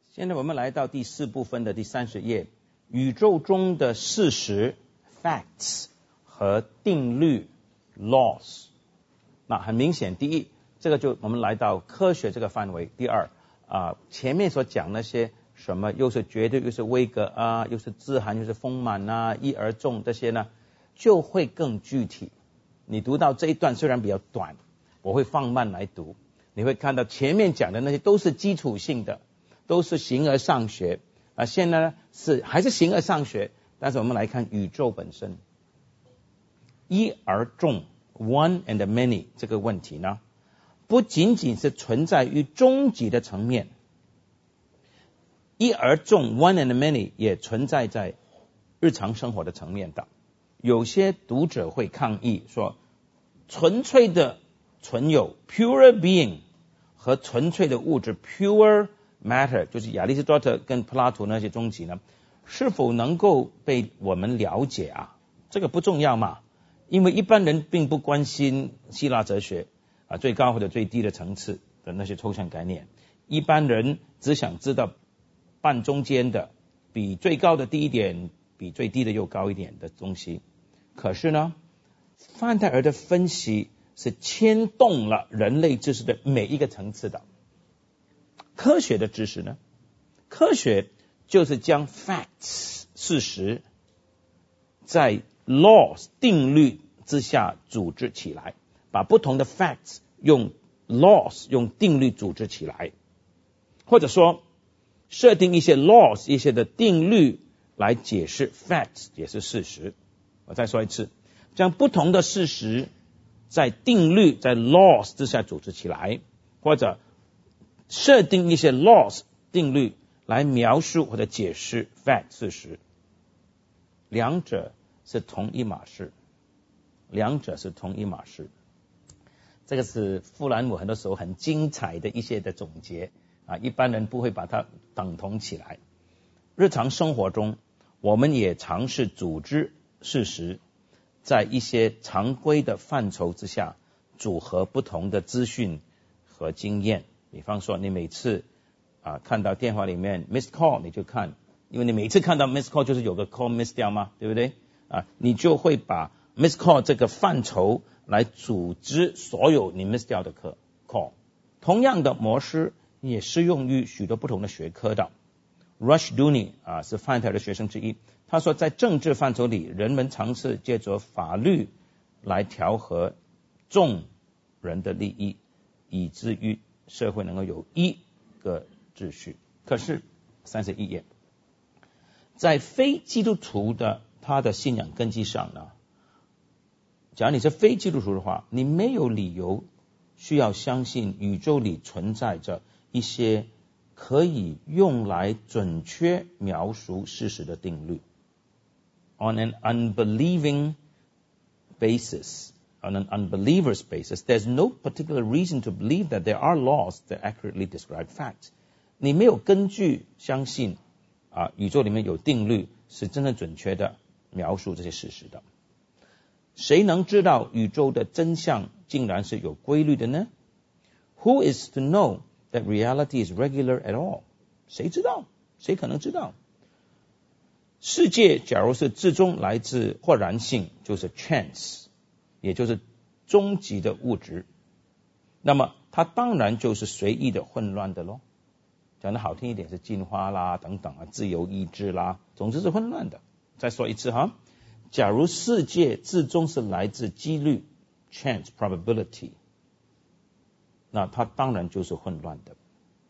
现在我们来到第4部分的第30页，宇宙中的事实 facts 和定律 laws。那很明显，第一，这个就我们来到科学这个范围。第二，前面所讲那些什么又是绝对又是威格啊，又是自含又是丰满啊，一而终这些呢，就会更具体。你读到这一段虽然比较短，我会放慢来读，你会看到前面讲的那些都是基础性的，都是形而上学现在呢还是形而上学，但是我们来看宇宙本身。一而众 one and many 这个问题呢，不仅仅是存在于终极的层面，一而众 one and many 也存在在日常生活的层面的。有些读者会抗议说，纯粹的存有 pure being 和纯粹的物质 pure matter， 就是亚里士多德跟柏拉图那些终极呢，是否能够被我们了解啊？这个不重要嘛，因为一般人并不关心希腊哲学最高或者最低的层次的那些抽象概念，一般人只想知道半中间的，比最高的低一点，比最低的又高一点的东西。可是呢，范泰尔的分析是牵动了人类知识的每一个层次的。科学的知识呢，科学就是将 facts 事实在 laws 定律之下组织起来，把不同的 facts 用 laws 用定律组织起来，或者说设定一些 laws 一些的定律来解释 facts 解释事实。我再说一次，将不同的事实在定律在 laws 之下组织起来，或者设定一些 laws 定律来描述或者解释 fact 事实。两者是同一码事，两者是同一码事。这个是富兰姆很多时候很精彩的一些的总结一般人不会把它等同起来。日常生活中我们也尝试组织事实，在一些常规的范畴之下组合不同的资讯和经验。比方说你每次看到电话里面 missed call 你就看，因为你每次看到 missed call 就是有个 call miss 掉嘛，对不对你就会把 missed call 这个范畴来组织所有你 miss 掉的 call。 同样的模式也适用于许多不同的学科的。Rushdoony 是范泰尔的学生之一，他说在政治范畴里，人们尝试借着法律来调和众人的利益，以至于社会能够有一个秩序。可是31页，在非基督徒的他的信仰根基上呢，假如你是非基督徒的话，你没有理由需要相信宇宙里存在着一些可以用来准确描述事实的定律。On an unbelieving basis, on an unbeliever's basis, there's no particular reason to believe that there are laws that accurately describe facts. 你没有根据相信宇宙里面有定律是真正准确的描述这些事实的。谁能知道宇宙的真相竟然是有规律的呢？ Who is to know that reality is regular at all? 谁知道？谁可能知道？世界假如是至终来自或然性，就是 chance， 也就是终极的物质，那么它当然就是随意的混乱的咯。讲得好听一点是进化啦等等自由意志啦，总之是混乱的。再说一次假如世界至终是来自几率 chance probability， 那它当然就是混乱的。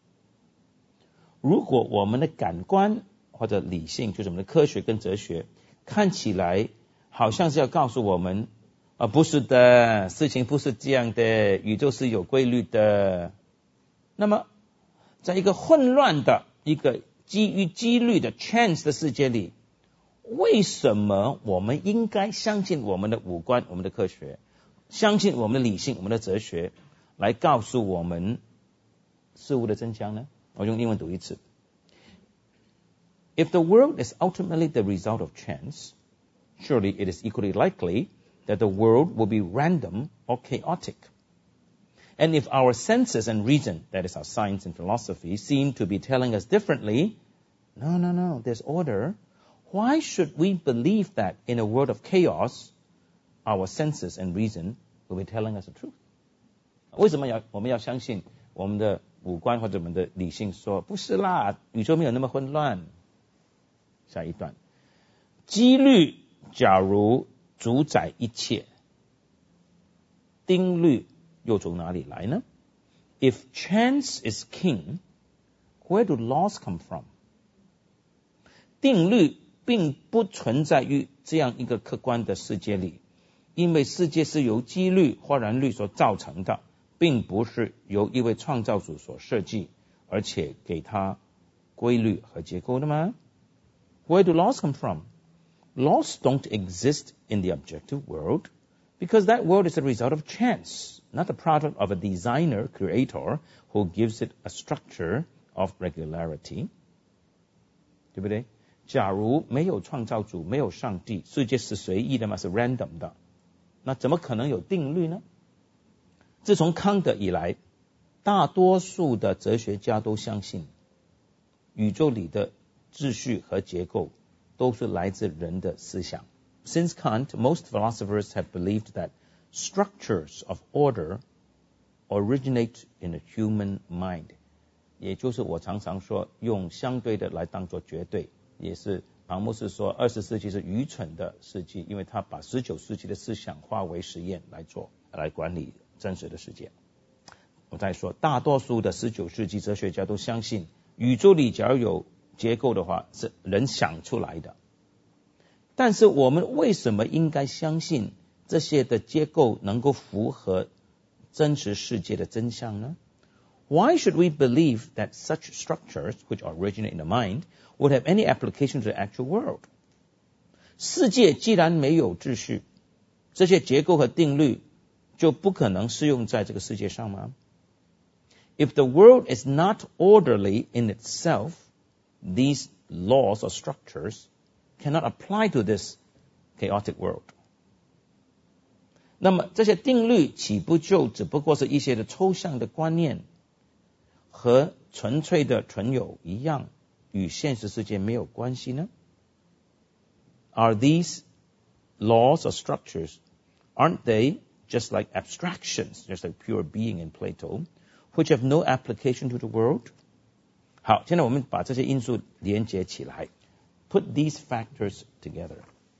如果我们的感官或者理性，就是我们的科学跟哲学，看起来好像是要告诉我们不是的，事情不是这样的，宇宙是有规律的，那么在一个混乱的一个基于几率的 chance 的世界里，为什么我们应该相信我们的五官，我们的科学，相信我们的理性，我们的哲学来告诉我们事物的真相呢？我用英文读一次。If the world is ultimately the result of chance, surely it is equally likely that the world will be random or chaotic. And if our senses and reason, that is our science and philosophy, seem to be telling us differently, no, there's order. Why should we believe that in a world of chaos, our senses and reason will be telling us the truth? 为什么我们要相信我们的五官或者我们的理性说不是啦，宇宙没有那么混乱？下一段，几率假如主宰一切，定律又从哪里来呢？ If chance is king, where do laws come from? 定律并不存在于这样一个客观的世界里，因为世界是由几率或然率所造成的，并不是由一位创造主所设计，而且给它规律和结构的吗？ Where do laws come from? Laws don't exist in the objective world, because that world is a result of chance, not the product of a designer, creator, who gives it a structure of regularity. 对不对？假如没有创造主，没有上帝，世界是随意的嘛，是 random 的，那怎么可能有定律呢？自从康德以来，大多数的哲学家都相信，宇宙里的秩序和结构都是来自人的思想。Since Kant, most philosophers have believed that structures of order originate in the human mind. 也就是我常常说，用相对的来当作绝对，也是庞姆斯说20世纪是愚蠢的世纪，因为他把19世纪的思想化为实验来管理真实的世界。我再说，大多数的19世纪哲学家都相信，宇宙里假如有结构的话，是人想出来的。但是我们为什么应该相信这些的结构能够符合真实世界的真相呢？ Why should we believe that such structures, which originate in the mind, would have any application to the actual world? 世界既然没有秩序，这些结构和定律就不可能适用在这个世界上吗？ If the world is not orderly in itself, these laws or structures cannot apply to this chaotic world. 那么这些定律岂不就只不过是一些的抽象的观念，和纯粹的存有一样，与现实世界没有关系呢？ Are these laws or structures, aren't they just like abstractions, just like pure being in Plato, which have no application to the world? 好，现在我们把这些因素连接起来。Put these factors together.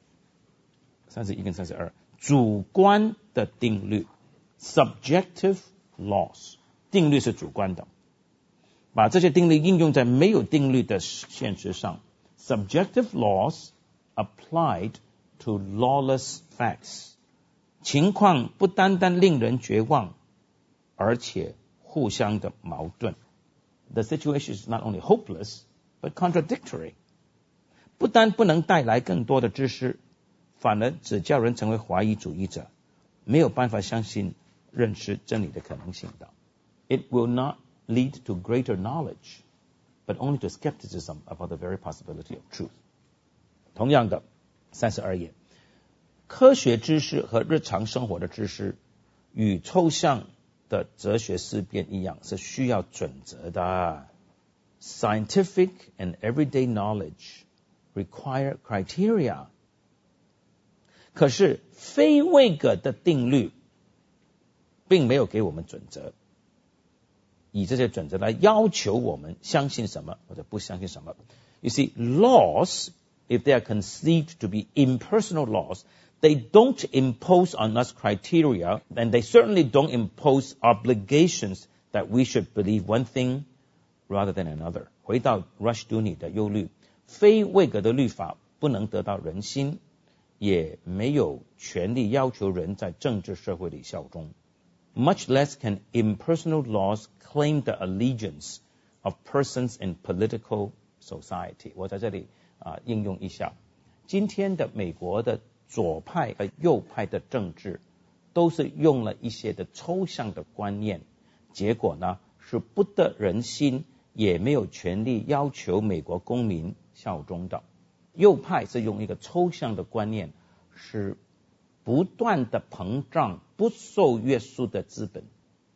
31跟32，主观的定律 subjective laws， 定律是主观的，把这些定律应用在没有定律的现实上 subjective laws applied to lawless facts， 情况不单单令人绝望，而且互相的矛盾。 The situation is not only hopeless, but contradictory。不但不能带来更多的知识，反而只叫人成为怀疑主义者，没有办法相信认识真理的可能性的。It will not lead to greater knowledge, but only to skepticism about the very possibility of truth. 同样的，32页，科学知识和日常生活的知识与抽象的哲学思辨一样，是需要准则的。Scientific and everyday knowledge require criteria. 可是非魏格的定律并没有给我们准则，以这些准则来要求我们相信什么或者不相信什么。You see, laws, if they are conceived to be impersonal laws, they don't impose on us criteria, and they certainly don't impose obligations that we should believe one thing rather than another. 回到 Rushdoony 的忧虑，非魏格的律法不能得到人心，也没有权利要求人在政治社会里效忠。Much less can impersonal laws claim the allegiance of persons in political society. 我在这里应用一下，今天的美国的左派和右派的政治都是用了一些的抽象的观念，结果呢是不得人心，也没有权利要求美国公民效忠的。右派是用一个抽象的观念，是不断的膨胀不受约束的资本，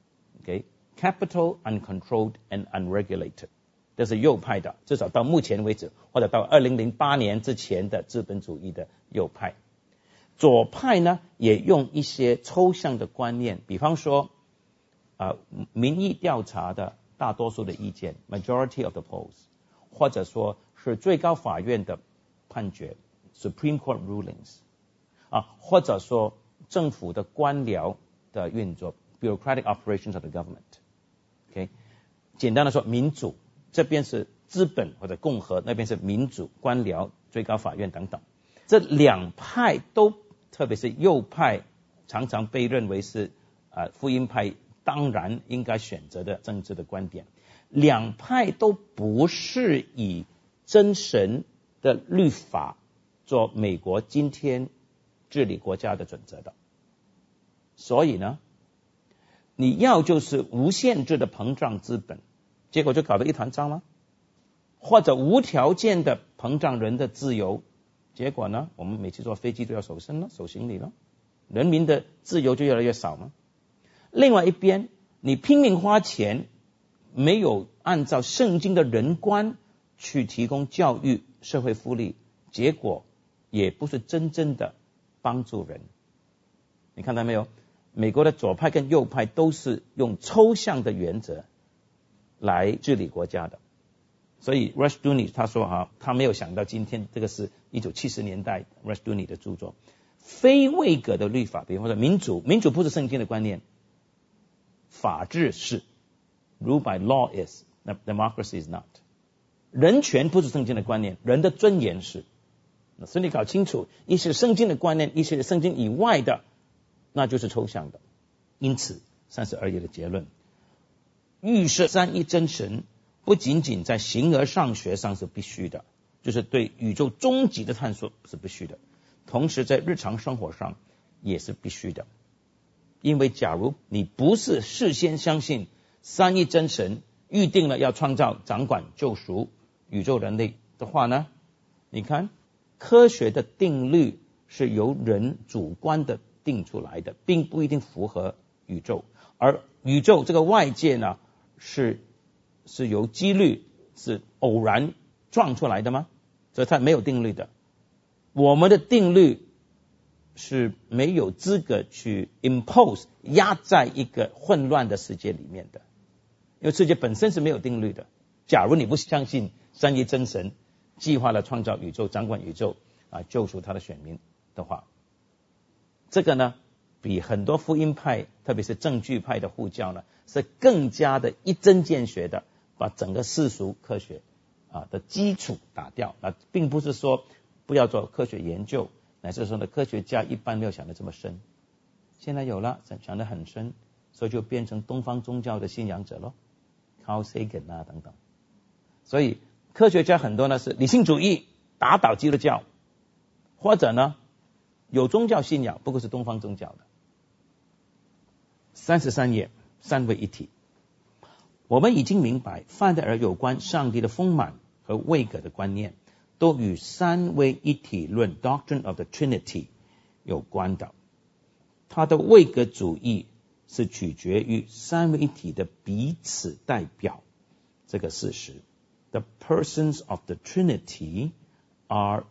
，OK， capital uncontrolled and unregulated， 这是右派的，至少到目前为止，或者到2008年之前的资本主义的右派。左派呢，也用一些抽象的观念，比方说民意调查的大多数的意见 majority of the polls， 或者说是最高法院的判决 Supreme Court rulings， 或者说政府的官僚的运作 bureaucratic operations of the government， 简单的说，民主这边是资本或者共和，那边是民主官僚最高法院等等。这两派都，特别是右派，常常被认为是福音派当然应该选择的政治的观点。两派都不是以真神的律法做美国今天治理国家的准则的。所以呢，你要就是无限制的膨胀资本，结果就搞得一团糟吗？或者无条件的膨胀人的自由，结果呢，我们每次坐飞机都要手伸了，手行李了，人民的自由就越来越少吗？另外一边，你拼命花钱，没有按照圣经的人观去提供教育、社会福利，结果也不是真正的帮助人。你看到没有？美国的左派跟右派都是用抽象的原则来治理国家的。所以 Rushdoony 他说他没有想到今天这个是1970年代 Rushdoony 的著作，非位格的律法，比方说民主不是圣经的观念，法治是 rule by law is democracy is not， 人权不是圣经的观念，人的尊严是。所以你搞清楚一些圣经的观念，一些圣经以外的，那就是抽象的。因此32页的结论，预设三一真神不仅仅在形而上学上是必须的，就是对宇宙终极的探索是必须的，同时在日常生活上也是必须的。因为假如你不是事先相信三一真神预定了要创造、掌管、救赎宇宙人类的话呢，你看科学的定律是由人主观的定出来的，并不一定符合宇宙，而宇宙这个外界呢是由几率是偶然撞出来的吗？所以它没有定律的。我们的定律是没有资格去 impose 压在一个混乱的世界里面的，因为世界本身是没有定律的。假如你不相信三一真神计划了创造宇宙、掌管宇宙救赎他的选民的话，这个呢比很多福音派特别是证据派的护教呢是更加的一针见血的把整个世俗科学的基础打掉。并不是说不要做科学研究，乃是说呢科学家一般没有想得这么深，现在有了想得很深，所以就变成东方宗教的信仰者咯， Carl Sagan 等等。所以科学家很多呢是理性主义打倒基督教，或者呢有宗教信仰，不过是东方宗教的。33页三位一体，我们已经明白范德尔有关上帝的丰满和位格的观念都与三位一体论 Doctrine of the Trinity 有关的。他的位格主义是取决于三位一体的彼此代表这个事实。The persons of the Trinity are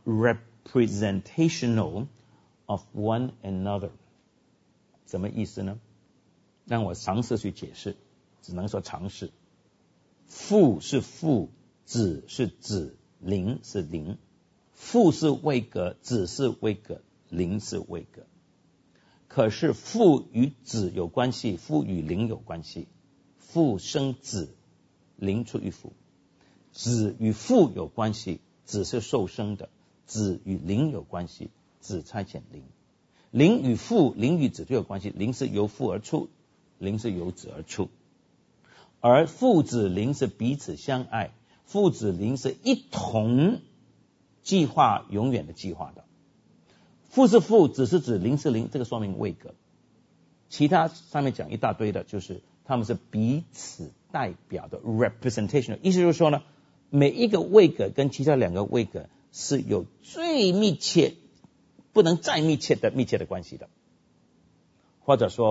representational of one another。 什么意思呢？让我尝试去解释，只能说尝试。父是父，子是子，灵是灵。父是位格，子是位格，灵是位格。可是父与子有关系，父与灵有关系。父生子，灵出于父。子与父有关系，子是受生的。子与灵有关系，子差遣灵。灵与父、灵与子就有关系，灵是由父而出，灵是由子而出。而父子灵是彼此相爱，父子灵是一同计划永远的计划的。父是父，子是子，灵是灵，这个说明位格。其他上面讲一大堆的，就是他们是彼此代表的 representation， 意思就是说呢，每一个位格跟其他两个位格是有最密切、不能再密切的关系的。或者说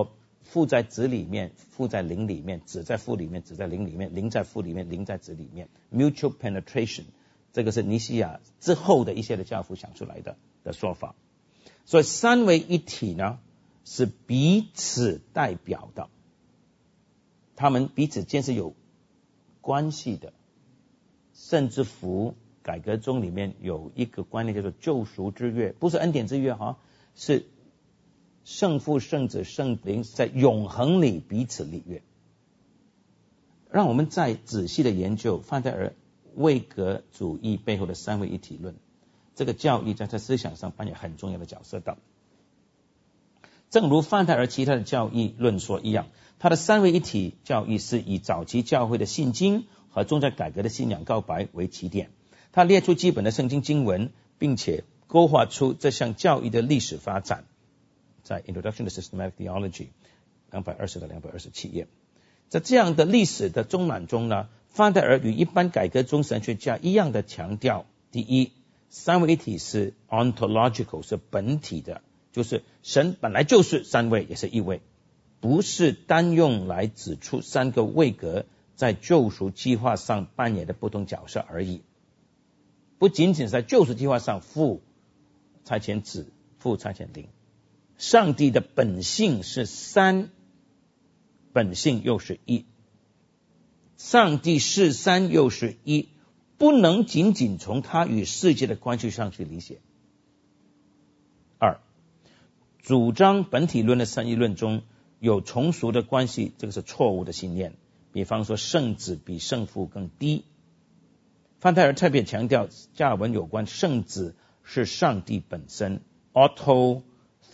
父在子里面，父在灵里面，子在父里面，子在灵里面，灵在父里面，灵在子里面 mutual penetration， 这个是尼西亚之后的一些的教父想出来的说法。所以三位一体呢是彼此代表的，他们彼此间是有关系的，甚至乎改革宗里面有一个观念叫做救赎之约，不是恩典之约是圣父圣子圣灵在永恒里彼此立约。让我们再仔细的研究范戴尔位格主义背后的三位一体论，这个教义在他思想上扮演很重要的角色的。正如范戴尔其他的教义论说一样，他的三位一体教义是以早期教会的信经和宗教改革的信仰告白为起点，他列出基本的圣经经文，并且勾画出这项教义的历史发展，在 Introduction to Systematic Theology 220到227页。在这样的历史的中览中呢，范戴尔与一般改革宗神学家一样的强调，第一，三位一体是 ontological， 是本体的，就是神本来就是三位也是一位，不是单用来指出三个位格在救赎计划上扮演的不同角色而已。不仅仅是在救赎计划上，父差遣子，父差遣灵，上帝的本性是三，本性又是一，上帝是三又是一，不能仅仅从他与世界的关系上去理解。二，主张本体论的三一论中有从属的关系，这个是错误的信念。比方说圣子比圣父更低。范戴尔特别强调加尔文有关圣子是上帝本身 auto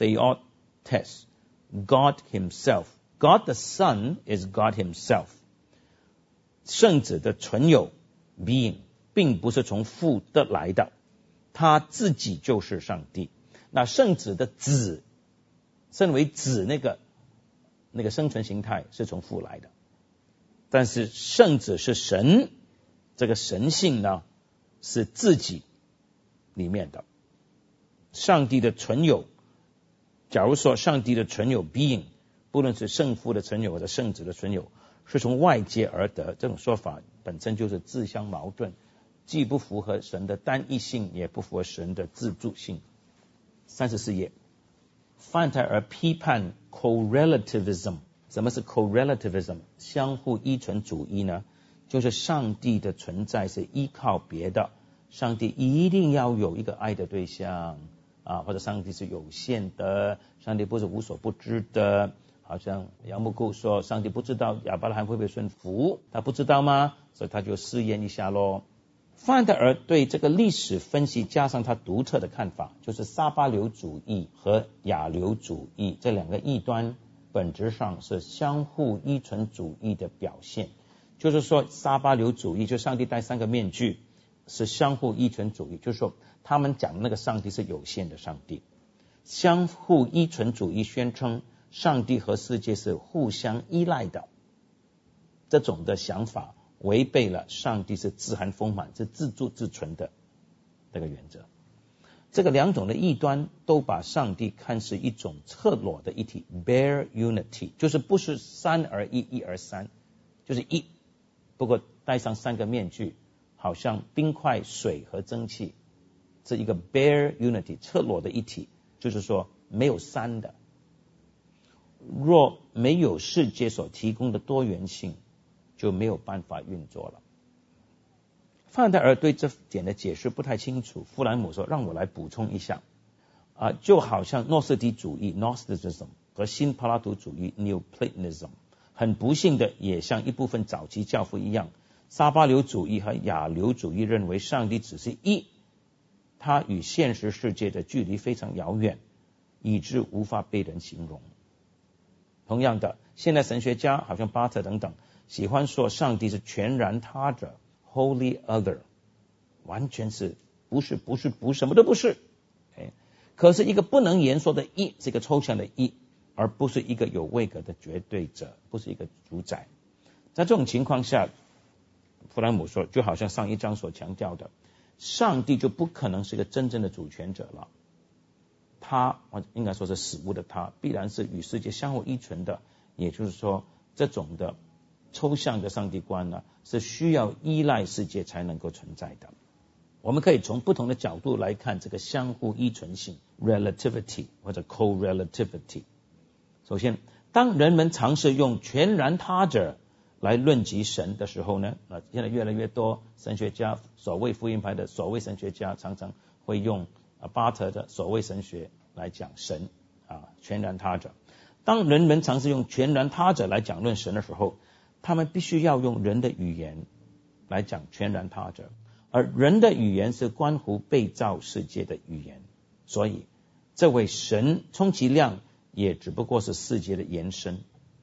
theotes God himself， God the Son is God himself， 圣子的存有 being 并不是从父得来的，他自己就是上帝。那圣子的子，身为子那个生存形态是从父来的，但是圣子是神，这个神性呢是自己里面的。上帝的存有，假如说上帝的存有 being， 不论是圣父的存有或者圣子的存有是从外界而得，这种说法本身就是自相矛盾，既不符合神的单一性，也不符合神的自主性。34页，范戴尔批判 correlativism。 什么是 correlativism？ 相互依存主义呢？就是上帝的存在是依靠别的，上帝一定要有一个爱的对象或者上帝是有限的，上帝不是无所不知的。好像杨牧固说上帝不知道亚伯拉罕会不会顺服，他不知道吗？所以他就试验一下咯。范戴尔对这个历史分析加上他独特的看法，就是撒巴流主义和亚流主义这两个异端本质上是相互依存主义的表现。就是说撒巴流主义就上帝戴三个面具是相互依存主义，就是说他们讲的那个上帝是有限的上帝。相互依存主义宣称上帝和世界是互相依赖的，这种的想法违背了上帝是自含丰满，是自助自存的这个原则。这个两种的异端都把上帝看是一种赤裸的一体 bare unity， 就是不是三而一，一而三，就是一，不过戴上三个面具，好像冰块、水和蒸汽，是一个 bare unity 赤裸的一体，就是说没有三的。若没有世界所提供的多元性，就没有办法运作了。范戴尔对这点的解释不太清楚，弗兰姆说让我来补充一下就好像诺斯底主义 Gnosticism 和新柏拉图主义 Neoplatonism 很不幸的也像一部分早期教父一样，撒巴流主义和亚流主义认为上帝只是一，他与现实世界的距离非常遥远，以致无法被人形容。同样的，现代神学家好像巴特等等喜欢说上帝是全然他者 Holy Other， 完全是不是什么都不是。可是一个不能言说的一是一个抽象的一，而不是一个有位格的绝对者，不是一个主宰。在这种情况下，弗兰姆说就好像上一章所强调的，上帝就不可能是一个真正的主权者了，他应该说是死物的他必然是与世界相互依存的也就是说，这种的抽象的上帝观呢，是需要依赖世界才能够存在的。我们可以从不同的角度来看这个相互依存性 relativity 或者 co-relativity。首先，当人们尝试用全然他者来论及神的时候呢，现在越来越多神学家，所谓福音派的所谓神学家，常常会用巴特的所谓神学来讲神全然他者。当人们尝试用全然他者来讲论神的时候，他们必须要用人的语言来讲全然他者，而人的语言是关乎被造世界的语言，所以这位神充其量也只不过是世界的延伸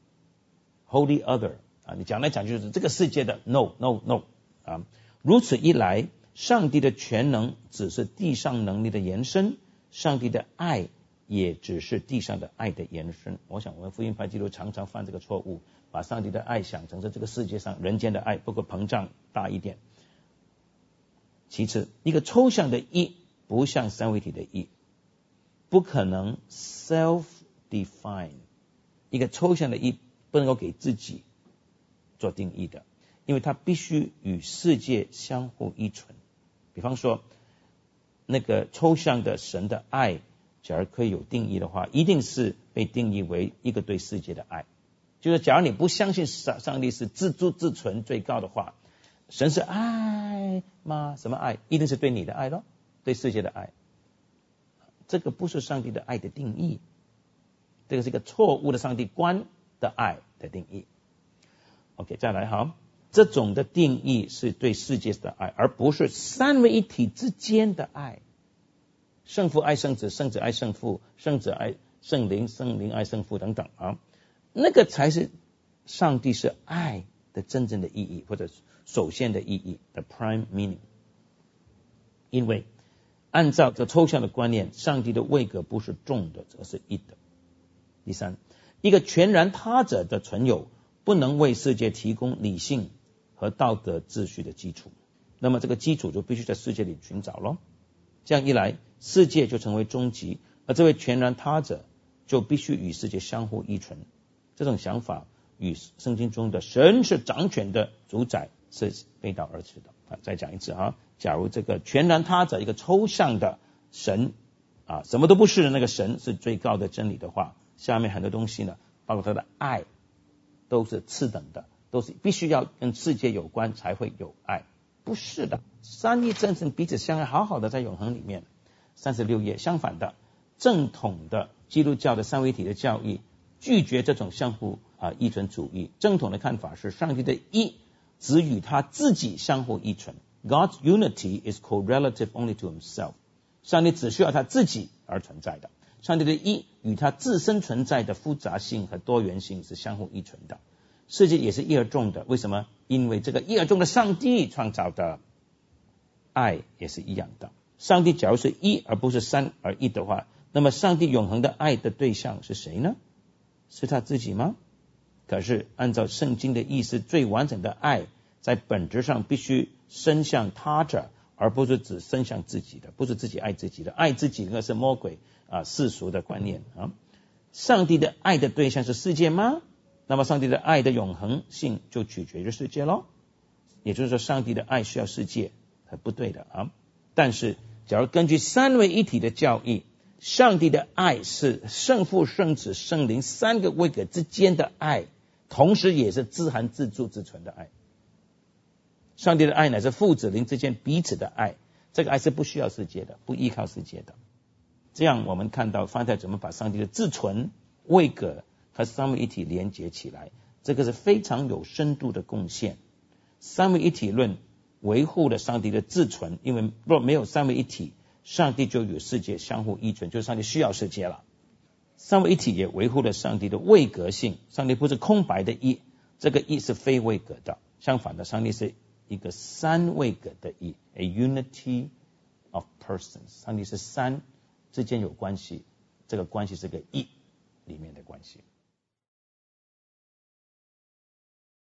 Holy Other 你讲来讲就是这个世界的 No 如此一来，上帝的全能只是地上能力的延伸，上帝的爱也只是地上的爱的延伸。我想我们福音派基督常常犯这个错误，把上帝的爱想成是这个世界上人间的爱，不过膨胀大一点。其次，一个抽象的义不像三位一体的义，不可能 self-define。 一个抽象的义不能够给自己做定义的，因为它必须与世界相互依存。比方说那个抽象的神的爱，假如可以有定义的话，一定是被定义为一个对世界的爱。就是假如你不相信上帝是自助自存最高的话，神是爱吗？什么爱？一定是对你的爱咯，对世界的爱。这个不是上帝的爱的定义，这个是一个错误的上帝观的爱的定义。OK， 再来好，这种的定义是对世界的爱，而不是三位一体之间的爱。圣父爱圣子，圣子爱圣父，圣子爱圣灵，圣灵爱圣父等等那个才是上帝是爱的真正的意义，或者首先的意义 the prime meaning。 因为按照这抽象的观念，上帝的位格不是众的，而是一的。第三，一个全然他者的存有不能为世界提供理性和道德秩序的基础，那么这个基础就必须在世界里寻找咯。这样一来，世界就成为终极，而这位全然他者就必须与世界相互依存。这种想法与圣经中的神是掌权的主宰是背道而驰的。再讲一次假如这个全然他者一个抽象的神什么都不是的那个神是最高的真理的话，下面很多东西呢，包括他的爱都是次等的，都是必须要跟世界有关才会有爱。不是的，三一真神彼此相爱，好好的在永恒里面。36页，相反的，正统的基督教的三位一体的教义拒绝这种相互依存主义。正统的看法是，上帝的一只与他自己相互依存。 God's unity is correlative only to himself。 上帝只需要他自己而存在的，上帝的一与他自身存在的复杂性和多元性是相互依存的。世界也是一而终的，为什么？因为这个一而终的上帝创造的。爱也是一样的，上帝假如是一而不是三而一的话，那么上帝永恒的爱的对象是谁呢？是他自己吗？可是按照圣经的意思，最完整的爱在本质上必须伸向他者，而不是只伸向自己的，不是自己爱自己的。爱自己那是魔鬼世俗的观念上帝的爱的对象是世界吗？那么上帝的爱的永恒性就取决于世界咯。也就是说，上帝的爱需要世界，不对的但是假如根据三位一体的教义，上帝的爱是圣父圣子圣灵三个位格之间的爱，同时也是自含自助自存的爱。上帝的爱乃是父子灵之间彼此的爱，这个爱是不需要世界的，不依靠世界的。这样我们看到方太怎么把上帝的自存位格和三位一体连接起来，这个是非常有深度的贡献。三位一体论维护了上帝的自存，因为若没有三位一体，上帝就与世界相互依存，就是上帝需要世界了。三位一体也维护了上帝的位格性，上帝不是空白的一，这个一是非位格的，相反的，上帝是一个三位格的一 ，a unity of persons， 上帝是三之间有关系，这个关系是个一里面的关系。